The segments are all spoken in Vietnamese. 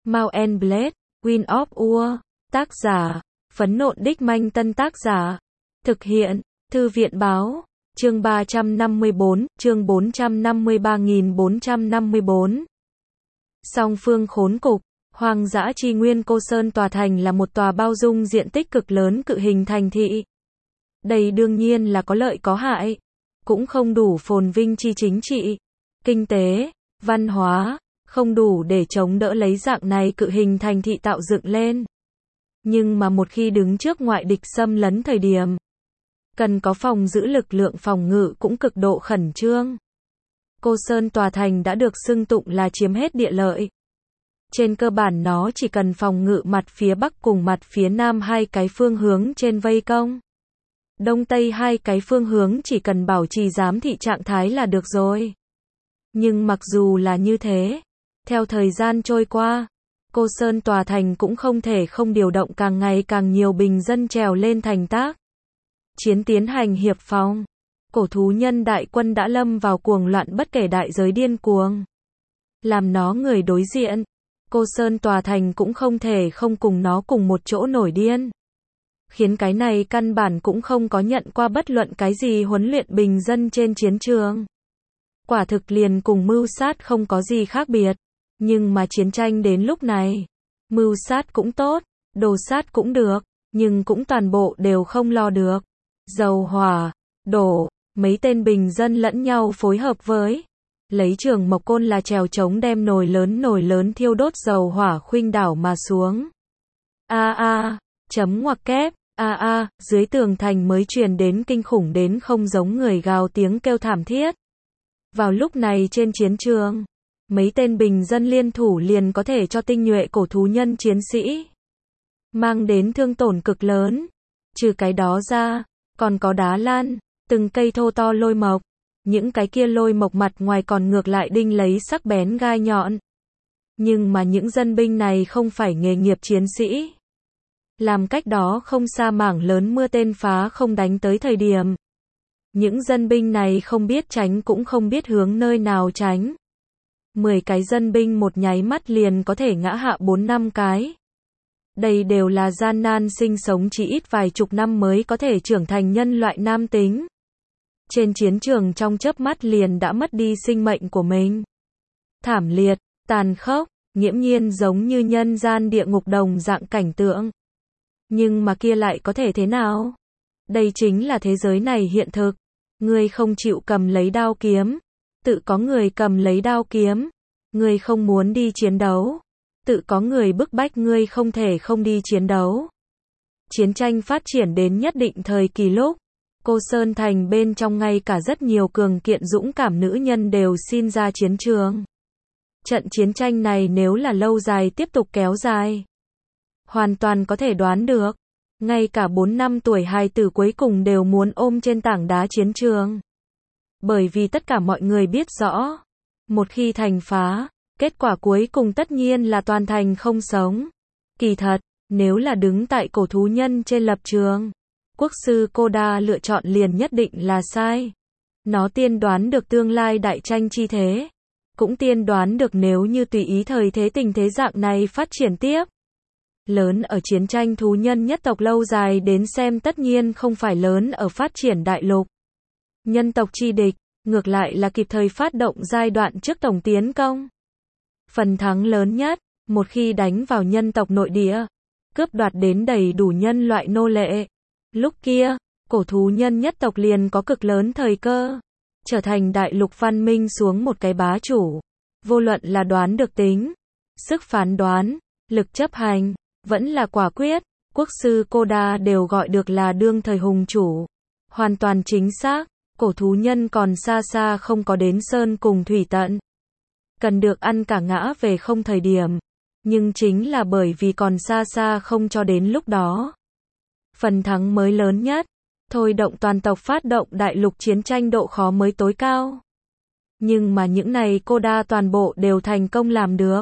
Mount and Blade, Wind of War, tác giả, Phấn Nộn Đích Manh Tân tác giả, thực hiện, Thư viện Báo, chương 354, chương 453.454. Song phương khốn cục, hoang dã tri nguyên Cô Sơn tòa thành là một tòa bao dung diện tích cực lớn cự hình thành thị. Đây đương nhiên là có lợi có hại, cũng không đủ phồn vinh chi chính trị, kinh tế, văn hóa, không đủ để chống đỡ lấy dạng này cự hình thành thị tạo dựng lên. Nhưng mà một khi đứng trước ngoại địch xâm lấn thời điểm, cần có phòng giữ lực lượng phòng ngự cũng cực độ khẩn trương. Cô Sơn tòa thành đã được xưng tụng là chiếm hết địa lợi. Trên cơ bản nó chỉ cần phòng ngự mặt phía Bắc cùng mặt phía Nam hai cái phương hướng trên vây công. Đông Tây hai cái phương hướng chỉ cần bảo trì giám thị trạng thái là được rồi. Nhưng mặc dù là như thế, theo thời gian trôi qua, Cô Sơn tòa thành cũng không thể không điều động càng ngày càng nhiều bình dân trèo lên thành tác. Chiến tiến hành hiệp phòng. Cổ thú nhân đại quân đã lâm vào cuồng loạn bất kể đại giới điên cuồng. Làm nó người đối diện, Cô Sơn tòa thành cũng không thể không cùng nó cùng một chỗ nổi điên. Khiến cái này căn bản cũng không có nhận qua bất luận cái gì huấn luyện bình dân trên chiến trường. Quả thực liền cùng mưu sát không có gì khác biệt. Nhưng mà chiến tranh đến lúc này, mưu sát cũng tốt, đồ sát cũng được, nhưng cũng toàn bộ đều không lo được. Dầu hỏa, đổ, mấy tên bình dân lẫn nhau phối hợp với. Lấy Trường Mộc Côn là chèo chống đem nồi lớn thiêu đốt dầu hỏa khuynh đảo mà xuống. Chấm ngoặc kép, dưới tường thành mới truyền đến kinh khủng đến không giống người gào tiếng kêu thảm thiết. Vào lúc này trên chiến trường, mấy tên bình dân liên thủ liền có thể cho tinh nhuệ cổ thú nhân chiến sĩ mang đến thương tổn cực lớn. Trừ cái đó ra, còn có đá lan, từng cây thô to lôi mộc. Những cái kia lôi mộc mặt ngoài còn ngược lại đinh lấy sắc bén gai nhọn. Nhưng mà những dân binh này không phải nghề nghiệp chiến sĩ. Làm cách đó không xa mảng lớn mưa tên phá không đánh tới thời điểm. Những dân binh này không biết tránh cũng không biết hướng nơi nào tránh. 10 cái dân binh một nháy mắt liền có thể ngã hạ 4-5 cái. Đây đều là gian nan sinh sống chỉ ít vài chục năm mới có thể trưởng thành nhân loại nam tính. Trên chiến trường trong chớp mắt liền đã mất đi sinh mệnh của mình. Thảm liệt, tàn khốc, nghiễm nhiên giống như nhân gian địa ngục đồng dạng cảnh tượng. Nhưng mà kia lại có thể thế nào? Đây chính là thế giới này hiện thực. Ngươi không chịu cầm lấy đao kiếm, tự có người cầm lấy đao kiếm. Ngươi không muốn đi chiến đấu, tự có người bức bách ngươi không thể không đi chiến đấu. Chiến tranh phát triển đến nhất định thời kỳ lúc, Cô Sơn thành bên trong ngay cả rất nhiều cường kiện dũng cảm nữ nhân đều xin ra chiến trường. Trận chiến tranh này nếu là lâu dài tiếp tục kéo dài, hoàn toàn có thể đoán được, ngay cả 4 năm tuổi hài tử cuối cùng đều muốn ôm trên tảng đá chiến trường. Bởi vì tất cả mọi người biết rõ, một khi thành phá, kết quả cuối cùng tất nhiên là toàn thành không sống. Kỳ thật, nếu là đứng tại cổ thú nhân trên lập trường, quốc sư Koda lựa chọn liền nhất định là sai. Nó tiên đoán được tương lai đại tranh chi thế, cũng tiên đoán được nếu như tùy ý thời thế tình thế dạng này phát triển tiếp. Lớn ở chiến tranh thú nhân nhất tộc lâu dài đến xem tất nhiên không phải lớn ở phát triển đại lục. Nhân tộc chi địch, ngược lại là kịp thời phát động giai đoạn trước tổng tiến công. Phần thắng lớn nhất, một khi đánh vào nhân tộc nội địa, cướp đoạt đến đầy đủ nhân loại nô lệ. Lúc kia, cổ thú nhân nhất tộc liền có cực lớn thời cơ, trở thành đại lục văn minh xuống một cái bá chủ. Vô luận là đoán được tính, sức phán đoán, lực chấp hành, vẫn là quả quyết, quốc sư Koda đều gọi được là đương thời hùng chủ. Hoàn toàn chính xác, cổ thú nhân còn xa xa không có đến sơn cùng thủy tận. Cần được ăn cả ngã về không thời điểm. Nhưng chính là bởi vì còn xa xa không cho đến lúc đó. Phần thắng mới lớn nhất, thôi động toàn tộc phát động đại lục chiến tranh độ khó mới tối cao. Nhưng mà những này Koda toàn bộ đều thành công làm được.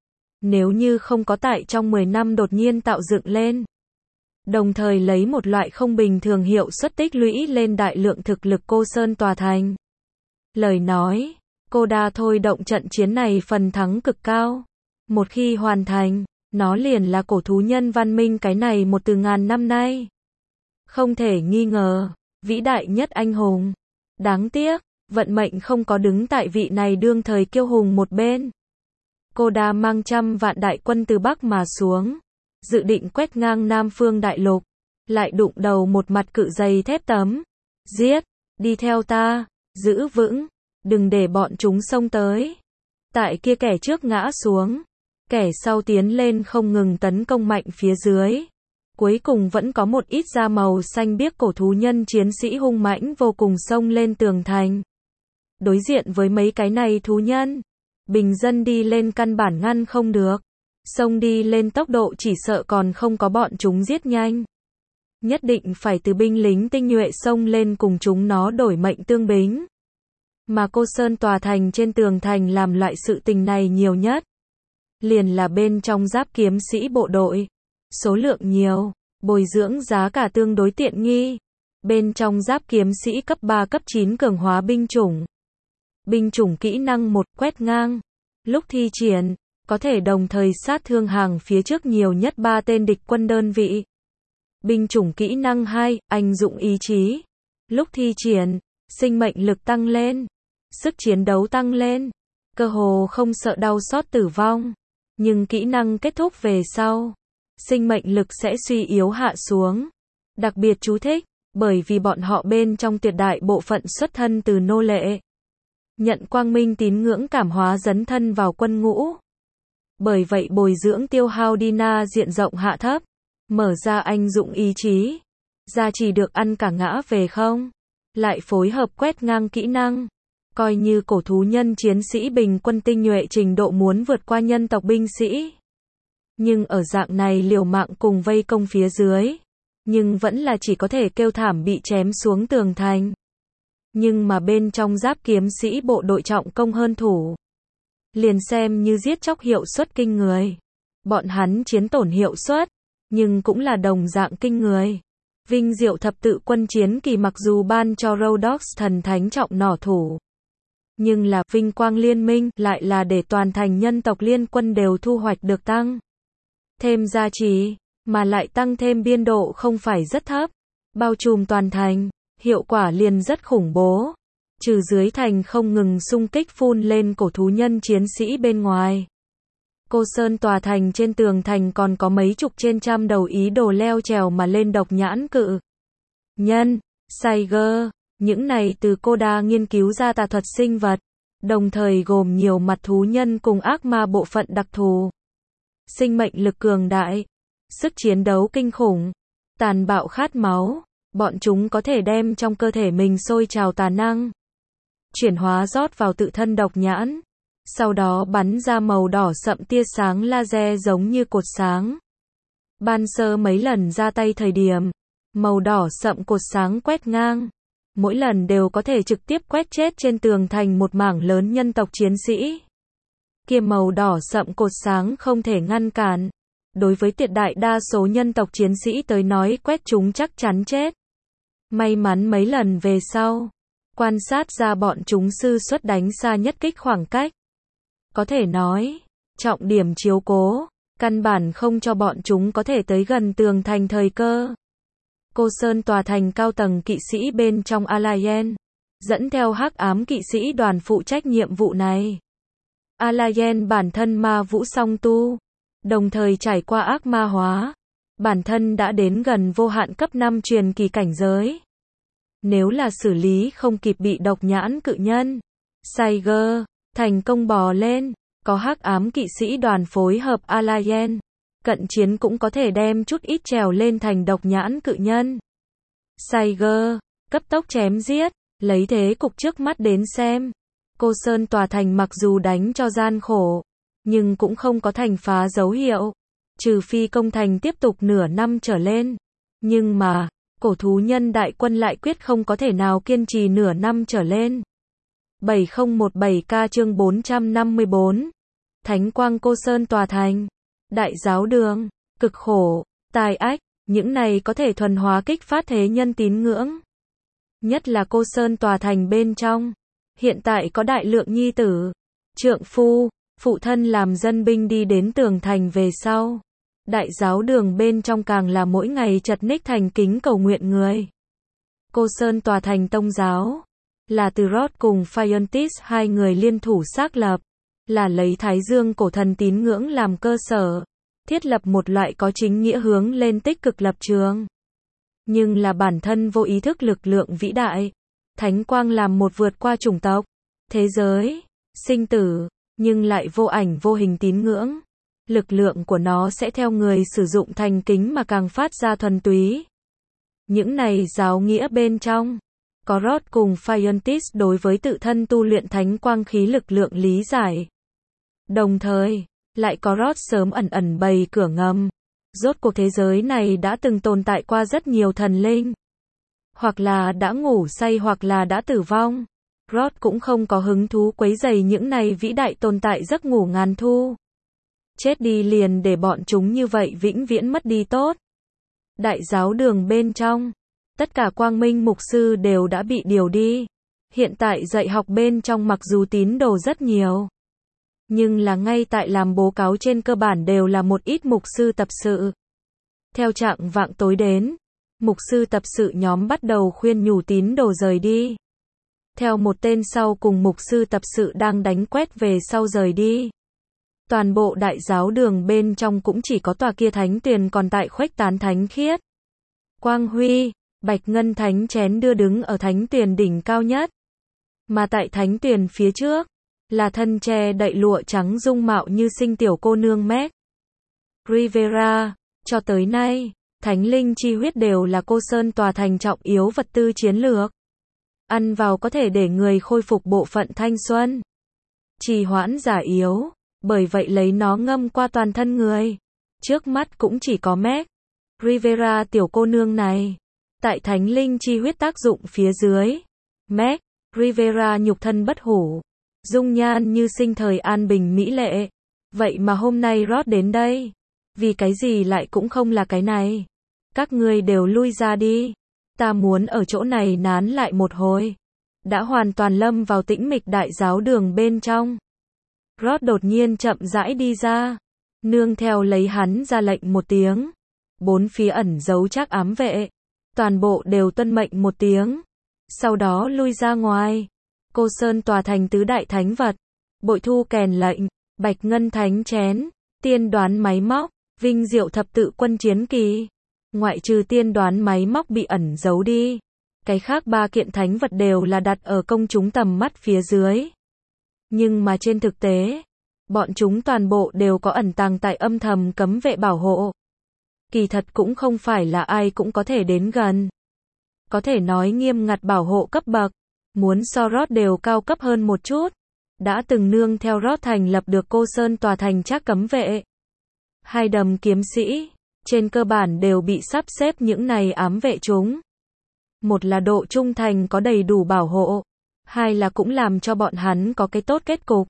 Nếu như không có tại trong 10 năm đột nhiên tạo dựng lên, đồng thời lấy một loại không bình thường hiệu suất tích lũy lên đại lượng thực lực Cô Sơn tòa thành. Lời nói, Koda thôi động trận chiến này phần thắng cực cao. Một khi hoàn thành, nó liền là cổ thú nhân văn minh cái này một từ ngàn năm nay. Không thể nghi ngờ, vĩ đại nhất anh hùng. Đáng tiếc, vận mệnh không có đứng tại vị này đương thời kiêu hùng một bên. Koda mang trăm vạn đại quân từ Bắc mà xuống, dự định quét ngang Nam Phương Đại Lục, lại đụng đầu một mặt cự dày thép tấm. Giết, đi theo ta, giữ vững, đừng để bọn chúng xông tới. Tại kia kẻ trước ngã xuống, kẻ sau tiến lên không ngừng tấn công mạnh phía dưới. Cuối cùng vẫn có một ít da màu xanh biếc cổ thú nhân chiến sĩ hung mãnh vô cùng xông lên tường thành. Đối diện với mấy cái này thú nhân, bình dân đi lên căn bản ngăn không được. Xông đi lên tốc độ chỉ sợ còn không có bọn chúng giết nhanh. Nhất định phải từ binh lính tinh nhuệ xông lên cùng chúng nó đổi mệnh tương bính. Mà Cô Sơn tòa thành trên tường thành làm loại sự tình này nhiều nhất. Liền là bên trong giáp kiếm sĩ bộ đội. Số lượng nhiều, bồi dưỡng giá cả tương đối tiện nghi. Bên trong giáp kiếm sĩ cấp 3 cấp 9 cường hóa binh chủng. Binh chủng kỹ năng 1 quét ngang. Lúc thi triển, có thể đồng thời sát thương hàng phía trước nhiều nhất 3 tên địch quân đơn vị. Binh chủng kỹ năng 2, anh dụng ý chí. Lúc thi triển, sinh mệnh lực tăng lên, sức chiến đấu tăng lên, cơ hồ không sợ đau xót tử vong. Nhưng kỹ năng kết thúc về sau, sinh mệnh lực sẽ suy yếu hạ xuống. Đặc biệt chú thích, bởi vì bọn họ bên trong tuyệt đại bộ phận xuất thân từ nô lệ. Nhận quang minh tín ngưỡng cảm hóa dấn thân vào quân ngũ. Bởi vậy bồi dưỡng tiêu hao Dina diện rộng hạ thấp. Mở ra anh dụng ý chí. Gia chỉ được ăn cả ngã về không. Lại phối hợp quét ngang kỹ năng. Coi như cổ thú nhân chiến sĩ bình quân tinh nhuệ trình độ muốn vượt qua nhân tộc binh sĩ. Nhưng ở dạng này liều mạng cùng vây công phía dưới. Nhưng vẫn là chỉ có thể kêu thảm bị chém xuống tường thành. Nhưng mà bên trong giáp kiếm sĩ bộ đội trọng công hơn thủ. Liền xem như giết chóc hiệu suất kinh người. Bọn hắn chiến tổn hiệu suất, nhưng cũng là đồng dạng kinh người. Vinh diệu thập tự quân chiến kỳ mặc dù ban cho Rhodox thần thánh trọng nỏ thủ. Nhưng là vinh quang liên minh lại là để toàn thành nhân tộc liên quân đều thu hoạch được tăng. Thêm gia trì, mà lại tăng thêm biên độ không phải rất thấp. Bao trùm toàn thành, hiệu quả liền rất khủng bố. Trừ dưới thành không ngừng xung kích phun lên cổ thú nhân chiến sĩ bên ngoài. Cô Sơn tòa thành trên tường thành còn có mấy chục trên trăm đầu ý đồ leo trèo mà lên độc nhãn cự nhân, Saiger. Những này từ Koda nghiên cứu ra tà thuật sinh vật, đồng thời gồm nhiều mặt thú nhân cùng ác ma bộ phận đặc thù. Sinh mệnh lực cường đại, sức chiến đấu kinh khủng, tàn bạo khát máu, bọn chúng có thể đem trong cơ thể mình sôi trào tà năng, chuyển hóa rót vào tự thân độc nhãn, sau đó bắn ra màu đỏ sậm tia sáng laser giống như cột sáng. Ban sơ mấy lần ra tay thời điểm, màu đỏ sậm cột sáng quét ngang. Mỗi lần đều có thể trực tiếp quét chết trên tường thành một mảng lớn nhân tộc chiến sĩ. Kia màu đỏ sậm cột sáng không thể ngăn cản. Đối với tuyệt đại đa số nhân tộc chiến sĩ tới nói quét chúng chắc chắn chết. May mắn mấy lần về sau, quan sát ra bọn chúng sư suất đánh xa nhất kích khoảng cách. Có thể nói, trọng điểm chiếu cố, căn bản không cho bọn chúng có thể tới gần tường thành thời cơ. Cô Sơn tòa thành cao tầng kỵ sĩ bên trong Alliance, dẫn theo hắc ám kỵ sĩ đoàn phụ trách nhiệm vụ này. Alliance bản thân ma vũ song tu, đồng thời trải qua ác ma hóa, bản thân đã đến gần vô hạn cấp 5 truyền kỳ cảnh giới. Nếu là xử lý không kịp bị độc nhãn cự nhân, Saiger, thành công bò lên, có hắc ám kỵ sĩ đoàn phối hợp Alliance. Cận chiến cũng có thể đem chút ít trèo lên thành độc nhãn cự nhân. Saiger, cấp tốc chém giết, lấy thế cục trước mắt đến xem. Cô Sơn tòa thành mặc dù đánh cho gian khổ, nhưng cũng không có thành phá dấu hiệu. Trừ phi công thành tiếp tục nửa năm trở lên. Nhưng mà, cổ thú nhân đại quân lại quyết không có thể nào kiên trì nửa năm trở lên. 7017K chương 454. Thánh quang Cô Sơn tòa thành. Đại giáo đường, cực khổ, tai ách, những này có thể thuần hóa kích phát thế nhân tín ngưỡng. Nhất là Cô Sơn tòa thành bên trong, hiện tại có đại lượng nhi tử, trượng phu, Phụ thân làm dân binh đi đến tường thành về sau. Đại giáo đường bên trong càng là mỗi ngày chật ních thành kính cầu nguyện người. Cô Sơn tòa thành tông giáo, là từ Rod cùng Phiontis hai người liên thủ xác lập, là lấy Thái Dương cổ thần tín ngưỡng làm cơ sở, thiết lập một loại có chính nghĩa hướng lên tích cực lập trường. Nhưng là bản thân vô ý thức lực lượng vĩ đại, thánh quang làm một vượt qua chủng tộc, thế giới, sinh tử, nhưng lại vô ảnh vô hình tín ngưỡng. Lực lượng của nó sẽ theo người sử dụng thành kính mà càng phát ra thuần túy. Những này giáo nghĩa bên trong, có Rod cùng Phiontis đối với tự thân tu luyện thánh quang khí lực lượng lý giải. Đồng thời, lại có Rod sớm ẩn ẩn bày cửa ngầm. Rốt cuộc thế giới này đã từng tồn tại qua rất nhiều thần linh. Hoặc là đã ngủ say hoặc là đã tử vong. Rod cũng không có hứng thú quấy rầy những này vĩ đại tồn tại giấc ngủ ngàn thu. Chết đi liền để bọn chúng như vậy vĩnh viễn mất đi tốt. Đại giáo đường bên trong, tất cả quang minh mục sư đều đã bị điều đi. Hiện tại dạy học bên trong mặc dù tín đồ rất nhiều, nhưng là ngay tại làm báo cáo trên cơ bản đều là một ít mục sư tập sự. Theo trạng vạng tối đến, mục sư tập sự nhóm bắt đầu khuyên nhủ tín đồ rời đi. Theo một tên sau cùng mục sư tập sự đang đánh quét về sau rời đi. Toàn bộ đại giáo đường bên trong cũng chỉ có tòa kia thánh tuyền còn tại khuếch tán thánh khiết. Quang huy, bạch ngân thánh chén đưa đứng ở thánh tuyền đỉnh cao nhất. Mà tại thánh tuyền phía trước, là thân che đậy lụa trắng dung mạo như sinh tiểu cô nương Meg Rivera. Cho tới nay, thánh linh chi huyết đều là cô Sơn tòa thành trọng yếu vật tư chiến lược. Ăn vào có thể để người khôi phục bộ phận thanh xuân, trì hoãn giả yếu, bởi vậy lấy nó ngâm qua toàn thân người. Trước mắt cũng chỉ có Meg Rivera tiểu cô nương này. Tại thánh linh chi huyết tác dụng phía dưới, Meg Rivera nhục thân bất hủ, dung nhan như sinh thời an bình mỹ lệ. Vậy mà hôm nay Rod đến đây, vì cái gì lại cũng không là cái này. Các ngươi đều lui ra đi, ta muốn ở chỗ này nán lại một hồi. Đã hoàn toàn lâm vào tĩnh mịch đại giáo đường bên trong. Rod đột nhiên chậm rãi đi ra, nương theo lấy hắn ra lệnh một tiếng. Bốn phía ẩn giấu trác ám vệ, toàn bộ đều tuân mệnh một tiếng. Sau đó lui ra ngoài. Cô Sơn tòa thành tứ đại thánh vật, bội thu kèn lệnh, bạch ngân thánh chén, tiên đoán máy móc, vinh diệu thập tự quân chiến kỳ. Ngoại trừ tiên đoán máy móc bị ẩn giấu đi, cái khác ba kiện thánh vật đều là đặt ở công chúng tầm mắt phía dưới. Nhưng mà trên thực tế, bọn chúng toàn bộ đều có ẩn tàng tại âm thầm cấm vệ bảo hộ. Kỳ thật cũng không phải là ai cũng có thể đến gần. Có thể nói nghiêm ngặt bảo hộ cấp bậc, muốn so Rod đều cao cấp hơn một chút. Đã từng nương theo Rod thành lập được cô Sơn tòa thành trác cấm vệ. Hai đầm kiếm sĩ, trên cơ bản đều bị sắp xếp những này ám vệ chúng. Một là độ trung thành có đầy đủ bảo hộ, hai là cũng làm cho bọn hắn có cái tốt kết cục.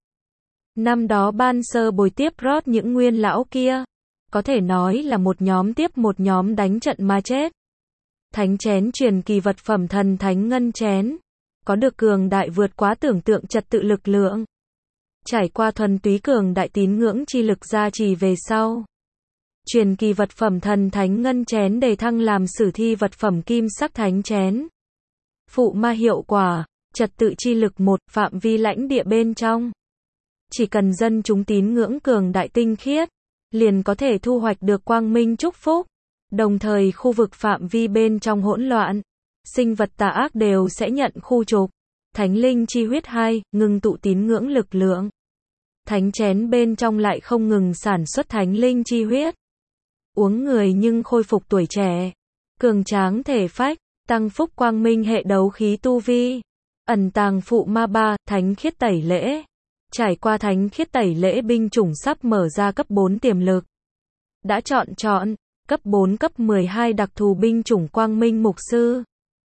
Năm đó ban sơ bồi tiếp Rod những nguyên lão kia, có thể nói là một nhóm tiếp một nhóm đánh trận mà chết. Thánh chén truyền kỳ vật phẩm thần thánh ngân chén, có được cường đại vượt quá tưởng tượng trật tự lực lượng. Trải qua thuần túy cường đại tín ngưỡng chi lực gia trì về sau, truyền kỳ vật phẩm thần thánh ngân chén đề thăng làm sử thi vật phẩm kim sắc thánh chén. Phụ ma hiệu quả, trật tự chi lực một, phạm vi lãnh địa bên trong. Chỉ cần dân chúng tín ngưỡng cường đại tinh khiết, liền có thể thu hoạch được quang minh chúc phúc. Đồng thời khu vực phạm vi bên trong hỗn loạn, sinh vật tà ác đều sẽ nhận khu trục. Thánh linh chi huyết 2, ngừng tụ tín ngưỡng lực lượng. Thánh chén bên trong lại không ngừng sản xuất thánh linh chi huyết. Uống người nhưng khôi phục tuổi trẻ, cường tráng thể phách, tăng phúc quang minh hệ đấu khí tu vi. Ẩn tàng phụ ma 3, thánh khiết tẩy lễ. Trải qua thánh khiết tẩy lễ binh chủng sắp mở ra cấp 4 tiềm lực. Đã chọn, cấp 4 cấp 12 đặc thù binh chủng quang minh mục sư.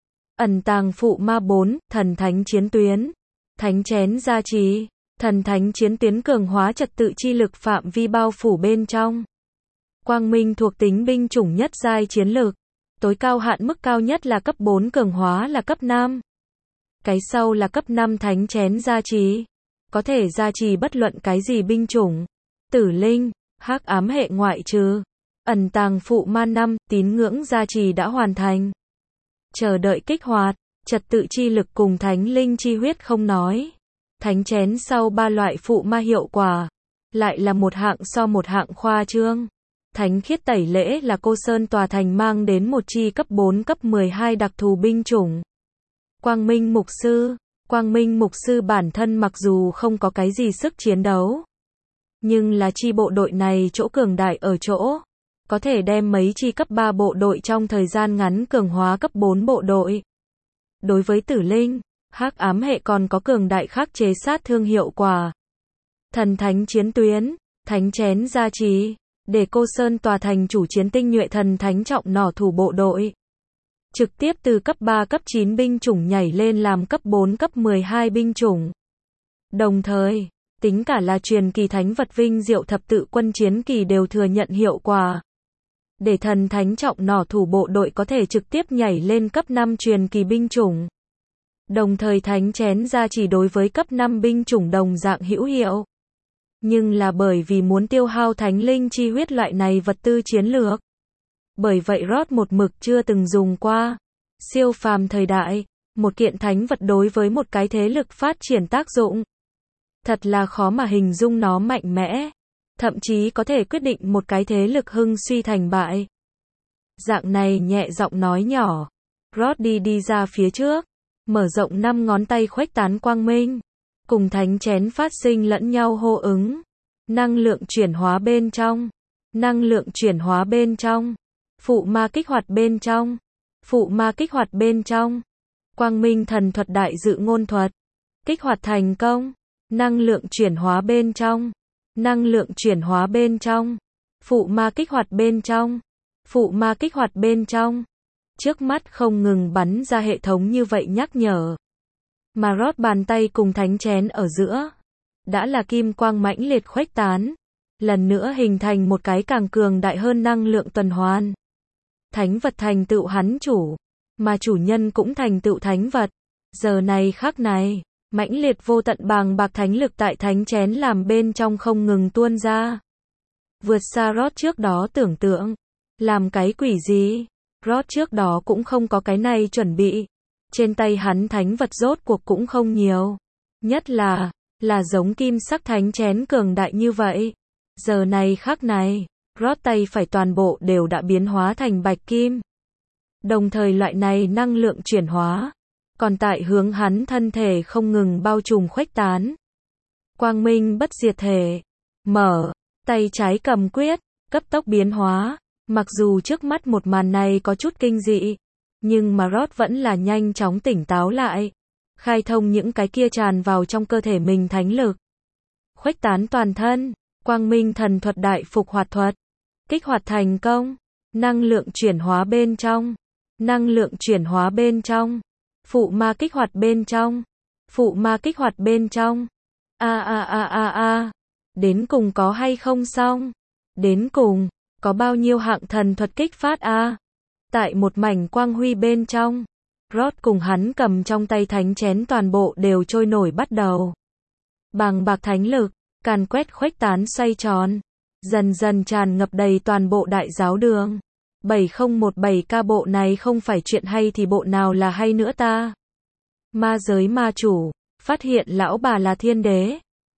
Ẩn tàng phụ ma 4, thần thánh chiến tuyến. Thánh chén gia trì, thần thánh chiến tuyến cường hóa trật tự chi lực phạm vi bao phủ bên trong. Quang minh thuộc tính binh chủng nhất giai chiến lược. Tối cao hạn mức cao nhất là cấp 4 cường hóa là cấp 5. Cái sau là cấp 5 thánh chén gia trì. có thể gia trì bất luận cái gì binh chủng. Tử linh, hắc ám hệ ngoại trừ. Ẩn tàng phụ ma 5, tín ngưỡng gia trì đã hoàn thành. Chờ đợi kích hoạt, trật tự chi lực cùng thánh linh chi huyết không nói. Thánh chén sau 3 loại phụ ma hiệu quả. Lại là một hạng so một hạng khoa trương. Thánh khiết tẩy lễ là cô Sơn tòa thành mang đến một chi cấp 4 cấp 12 đặc thù binh chủng. Quang Minh Mục Sư. Quang Minh Mục Sư bản thân mặc dù không có cái gì sức chiến đấu. Nhưng là chi bộ đội này chỗ cường đại ở chỗ. Có thể đem mấy chi cấp 3 bộ đội trong thời gian ngắn cường hóa cấp 4 bộ đội. Đối với tử linh, hắc ám hệ còn có cường đại khắc chế sát thương hiệu quả. Thần thánh chiến tuyến, thánh chén gia trì, để cô Sơn tòa thành chủ chiến tinh nhuệ thần thánh trọng nỏ thủ bộ đội. Trực tiếp từ cấp 3 cấp 9 binh chủng nhảy lên làm cấp 4 cấp 12 binh chủng. Đồng thời, tính cả là truyền kỳ thánh vật vinh diệu thập tự quân chiến kỳ đều thừa nhận hiệu quả. Để thần thánh trọng nỏ thủ bộ đội có thể trực tiếp nhảy lên cấp 5 truyền kỳ binh chủng. Đồng thời thánh chén gia trì đối với cấp 5 binh chủng đồng dạng hữu hiệu. Nhưng là bởi vì muốn tiêu hao thánh linh chi huyết loại này vật tư chiến lược. Bởi vậy Rod một mực chưa từng dùng qua. Siêu phàm thời đại, một kiện thánh vật đối với một cái thế lực phát triển tác dụng. Thật là khó mà hình dung nó mạnh mẽ. Thậm chí có thể quyết định một cái thế lực hưng suy thành bại. Dạng này nhẹ giọng nói nhỏ. Rod đi ra phía trước. Mở rộng 5 ngón tay khuếch tán quang minh. Cùng thánh chén phát sinh lẫn nhau hô ứng. Năng lượng chuyển hóa bên trong. Năng lượng chuyển hóa bên trong. Phụ ma kích hoạt bên trong. Phụ ma kích hoạt bên trong. Quang minh thần thuật đại dự ngôn thuật. Kích hoạt thành công. Năng lượng chuyển hóa bên trong. Năng lượng chuyển hóa bên trong. Phụ ma kích hoạt bên trong. Phụ ma kích hoạt bên trong. Trước mắt không ngừng bắn ra hệ thống như vậy nhắc nhở. Mà Rod bàn tay cùng thánh chén ở giữa. Đã là kim quang mãnh liệt khuếch tán. Lần nữa hình thành một cái càng cường đại hơn năng lượng tuần hoàn. Thánh vật thành tựu hắn chủ. Mà chủ nhân cũng thành tựu thánh vật. Giờ này khắc này. Mãnh liệt vô tận bàng bạc thánh lực tại thánh chén làm bên trong không ngừng tuôn ra. Vượt xa Rod trước đó tưởng tượng. Làm cái quỷ gì? Rod trước đó cũng không có cái này chuẩn bị. Trên tay hắn thánh vật rốt cuộc cũng không nhiều. Nhất là giống kim sắc thánh chén cường đại như vậy. Giờ này khắc này, Rod tay phải toàn bộ đều đã biến hóa thành bạch kim. Đồng thời loại này năng lượng chuyển hóa. Còn tại hướng hắn thân thể không ngừng bao trùm khuếch tán. Quang minh bất diệt thể. Mở. Tay trái cầm quyết. Cấp tốc biến hóa. Mặc dù trước mắt một màn này có chút kinh dị. Nhưng mà Rod vẫn là nhanh chóng tỉnh táo lại. Khai thông những cái kia tràn vào trong cơ thể mình thánh lực. Khuếch tán toàn thân. Quang minh thần thuật đại phục hoạt thuật. Kích hoạt thành công. Năng lượng chuyển hóa bên trong. Năng lượng chuyển hóa bên trong. Phụ ma kích hoạt bên trong. Phụ ma kích hoạt bên trong. Đến cùng có hay không xong? Đến cùng, có bao nhiêu hạng thần thuật kích phát a? Tại một mảnh quang huy bên trong, Rod cùng hắn cầm trong tay thánh chén toàn bộ đều trôi nổi bắt đầu. Bàng bạc thánh lực, càn quét khuếch tán xoay tròn, dần dần tràn ngập đầy toàn bộ đại giáo đường. 7017K bộ này không phải chuyện hay thì bộ nào là hay nữa ta? Ma giới ma chủ, phát hiện lão bà là thiên đế.